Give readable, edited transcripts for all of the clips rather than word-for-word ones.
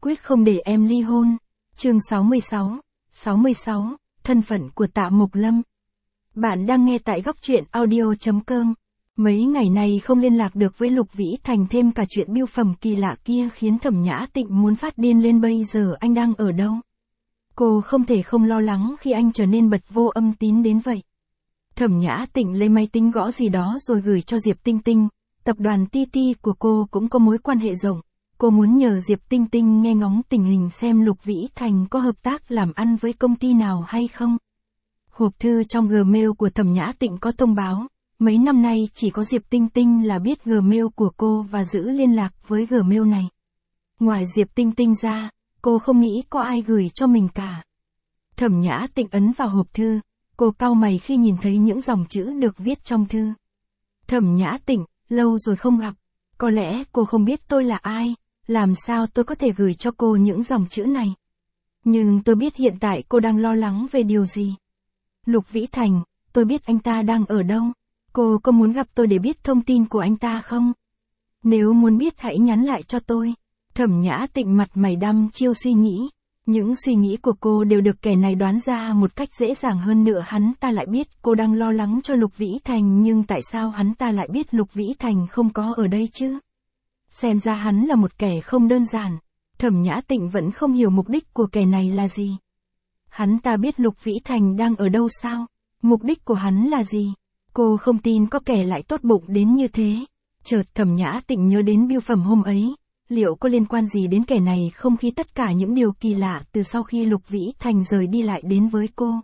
quyết không để em ly hôn. Chương 66, thân phận của Tạ Mộc Lâm. Bạn đang nghe tại góc truyện audio.com. Mấy ngày nay không liên lạc được với Lục Vĩ Thành, thêm cả chuyện bưu phẩm kỳ lạ kia khiến Thẩm Nhã Tịnh muốn phát điên lên. Bây giờ anh đang ở đâu? Cô không thể không lo lắng khi anh trở nên bật vô âm tín đến vậy. Thẩm Nhã Tịnh lấy máy tính gõ gì đó rồi gửi cho Diệp Tinh Tinh. Tập đoàn TT của cô cũng có mối quan hệ rộng. Cô muốn nhờ Diệp Tinh Tinh nghe ngóng tình hình xem Lục Vĩ Thành có hợp tác làm ăn với công ty nào hay không. Hộp thư trong Gmail của Thẩm Nhã Tịnh có thông báo. Mấy năm nay chỉ có Diệp Tinh Tinh là biết Gmail của cô và giữ liên lạc với Gmail này. Ngoài Diệp Tinh Tinh ra, cô không nghĩ có ai gửi cho mình cả. Thẩm Nhã Tịnh ấn vào hộp thư. Cô cau mày khi nhìn thấy những dòng chữ được viết trong thư. Thẩm Nhã Tịnh, lâu rồi không gặp. Có lẽ cô không biết tôi là ai. Làm sao tôi có thể gửi cho cô những dòng chữ này? Nhưng tôi biết hiện tại cô đang lo lắng về điều gì. Lục Vĩ Thành, tôi biết anh ta đang ở đâu. Cô có muốn gặp tôi để biết thông tin của anh ta không? Nếu muốn biết hãy nhắn lại cho tôi. Thẩm Nhã Tịnh mặt mày đăm chiêu suy nghĩ. Những suy nghĩ của cô đều được kẻ này đoán ra một cách dễ dàng. Hơn nữa hắn ta lại biết cô đang lo lắng cho Lục Vĩ Thành, nhưng tại sao hắn ta lại biết Lục Vĩ Thành không có ở đây chứ? Xem ra hắn là một kẻ không đơn giản. Thẩm Nhã Tịnh vẫn không hiểu mục đích của kẻ này là gì. Hắn ta biết Lục Vĩ Thành đang ở đâu sao? Mục đích của hắn là gì? Cô không tin có kẻ lại tốt bụng đến như thế. Chợt Thẩm Nhã Tịnh nhớ đến bưu phẩm hôm ấy. Liệu có liên quan gì đến kẻ này không, khi tất cả những điều kỳ lạ từ sau khi Lục Vĩ Thành rời đi lại đến với cô?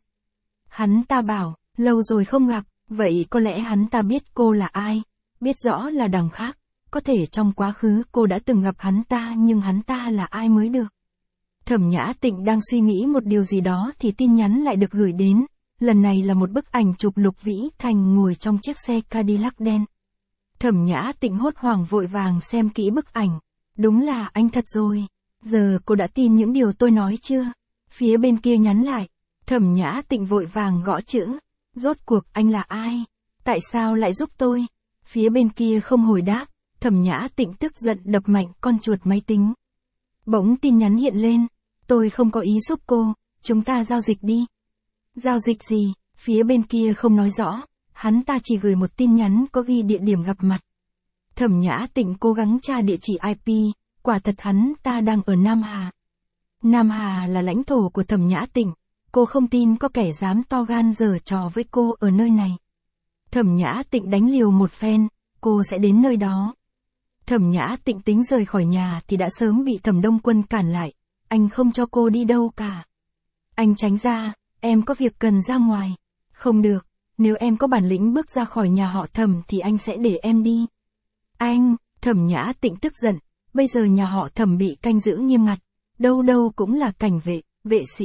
Hắn ta bảo, lâu rồi không gặp, vậy có lẽ hắn ta biết cô là ai, biết rõ là đằng khác. Có thể trong quá khứ cô đã từng gặp hắn ta, nhưng hắn ta là ai mới được. Thẩm Nhã Tịnh đang suy nghĩ một điều gì đó thì tin nhắn lại được gửi đến. Lần này là một bức ảnh chụp Lục Vĩ Thành ngồi trong chiếc xe Cadillac đen. Thẩm Nhã Tịnh hốt hoảng vội vàng xem kỹ bức ảnh. Đúng là anh thật rồi. Giờ cô đã tin những điều tôi nói chưa? Phía bên kia nhắn lại. Thẩm Nhã Tịnh vội vàng gõ chữ. Rốt cuộc anh là ai? Tại sao lại giúp tôi? Phía bên kia không hồi đáp. Thẩm Nhã Tịnh tức giận đập mạnh con chuột máy tính. Bỗng tin nhắn hiện lên. Tôi không có ý giúp cô, chúng ta giao dịch đi. Giao dịch gì? Phía bên kia không nói rõ. Hắn ta chỉ gửi một tin nhắn có ghi địa điểm gặp mặt. Thẩm Nhã Tịnh cố gắng tra địa chỉ IP, quả thật hắn ta đang ở Nam Hà. Nam Hà là lãnh thổ của Thẩm Nhã Tịnh, cô không tin có kẻ dám to gan giở trò với cô ở nơi này. Thẩm Nhã Tịnh đánh liều một phen, cô sẽ đến nơi đó. Thẩm Nhã Tịnh tính rời khỏi nhà thì đã sớm bị Thẩm Đông Quân cản lại, anh không cho cô đi đâu cả. Anh tránh ra, em có việc cần ra ngoài. Không được, nếu em có bản lĩnh bước ra khỏi nhà họ Thẩm thì anh sẽ để em đi. Anh, Thẩm Nhã Tịnh tức giận, bây giờ nhà họ Thẩm bị canh giữ nghiêm ngặt, đâu đâu cũng là cảnh vệ, vệ sĩ.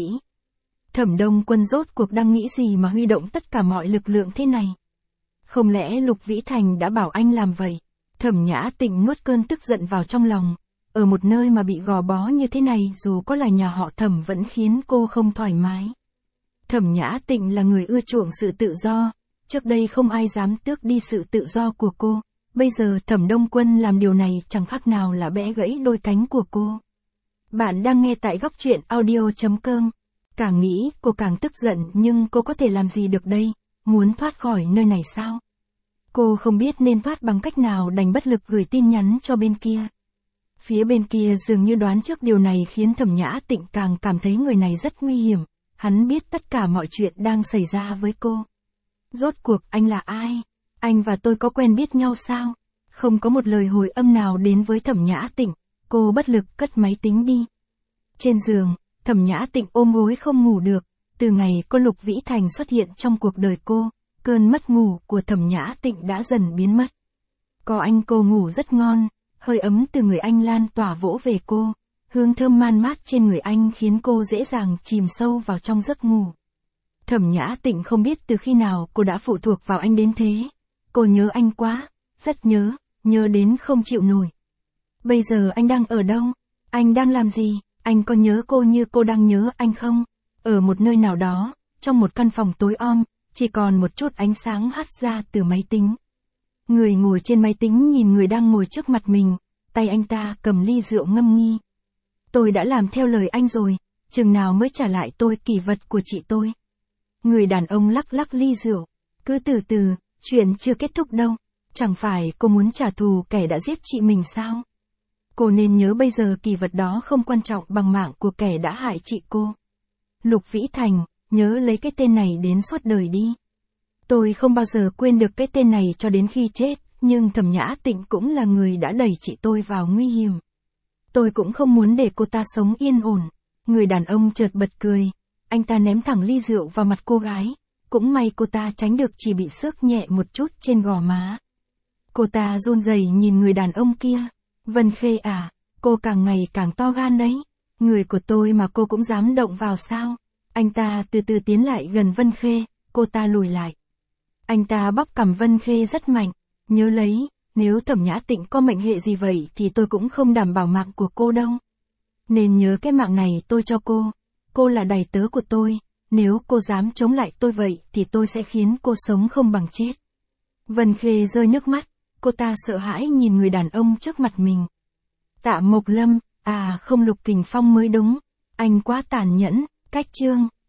Thẩm Đông Quân rốt cuộc đang nghĩ gì mà huy động tất cả mọi lực lượng thế này? Không lẽ Lục Vĩ Thành đã bảo anh làm vậy? Thẩm Nhã Tịnh nuốt cơn tức giận vào trong lòng. Ở một nơi mà bị gò bó như thế này, dù có là nhà họ Thẩm vẫn khiến cô không thoải mái. Thẩm Nhã Tịnh là người ưa chuộng sự tự do, trước đây không ai dám tước đi sự tự do của cô. Bây giờ Thẩm Đông Quân làm điều này chẳng khác nào là bẻ gãy đôi cánh của cô. Bạn đang nghe tại góc truyện audio.com. Càng nghĩ cô càng tức giận, nhưng cô có thể làm gì được đây? Muốn thoát khỏi nơi này sao? Cô không biết nên thoát bằng cách nào, đành bất lực gửi tin nhắn cho bên kia. Phía bên kia dường như đoán trước điều này khiến Thẩm Nhã Tịnh càng cảm thấy người này rất nguy hiểm. Hắn biết tất cả mọi chuyện đang xảy ra với cô. Rốt cuộc anh là ai? Anh và tôi có quen biết nhau sao? Không có một lời hồi âm nào đến với Thẩm Nhã Tịnh. Cô bất lực cất máy tính đi. Trên giường, Thẩm Nhã Tịnh ôm gối không ngủ được. Từ ngày có Lục Vĩ Thành xuất hiện trong cuộc đời cô, cơn mất ngủ của Thẩm Nhã Tịnh đã dần biến mất. Có anh cô ngủ rất ngon, hơi ấm từ người anh lan tỏa vỗ về cô. Hương thơm man mát trên người anh khiến cô dễ dàng chìm sâu vào trong giấc ngủ. Thẩm Nhã Tịnh không biết từ khi nào cô đã phụ thuộc vào anh đến thế. Cô nhớ anh quá, rất nhớ, nhớ đến không chịu nổi. Bây giờ anh đang ở đâu? Anh đang làm gì? Anh có nhớ cô như cô đang nhớ anh không? Ở một nơi nào đó, trong một căn phòng tối om, chỉ còn một chút ánh sáng hắt ra từ máy tính. Người ngồi trên máy tính nhìn người đang ngồi trước mặt mình, tay anh ta cầm ly rượu ngâm nghi. Tôi đã làm theo lời anh rồi, chừng nào mới trả lại tôi kỷ vật của chị tôi. Người đàn ông lắc lắc ly rượu. Cứ từ từ, chuyện chưa kết thúc đâu. Chẳng phải cô muốn trả thù kẻ đã giết chị mình sao? Cô nên nhớ bây giờ kỷ vật đó không quan trọng bằng mạng của kẻ đã hại chị cô. Lục Vĩ Thành, nhớ lấy cái tên này đến suốt đời đi. Tôi không bao giờ quên được cái tên này cho đến khi chết, nhưng Thẩm Nhã Tịnh cũng là người đã đẩy chị tôi vào nguy hiểm. Tôi cũng không muốn để cô ta sống yên ổn. Người đàn ông chợt bật cười. Anh ta ném thẳng ly rượu vào mặt cô gái. Cũng may cô ta tránh được, chỉ bị xước nhẹ một chút trên gò má. Cô ta run rẩy nhìn người đàn ông kia. Vân Khê à, cô càng ngày càng to gan đấy. Người của tôi mà cô cũng dám động vào sao? Anh ta từ từ tiến lại gần Vân Khê, cô ta lùi lại. Anh ta bóp cằm Vân Khê rất mạnh. Nhớ lấy, nếu Thẩm Nhã Tịnh có mệnh hệ gì vậy thì tôi cũng không đảm bảo mạng của cô đâu. Nên nhớ cái mạng này tôi cho cô là đầy tớ của tôi, nếu cô dám chống lại tôi vậy thì tôi sẽ khiến cô sống không bằng chết. Vân Khê rơi nước mắt, cô ta sợ hãi nhìn người đàn ông trước mặt mình. Tạ Mộc Lâm, à không Lục Kình Phong mới đúng, anh quá tàn nhẫn, cách chương.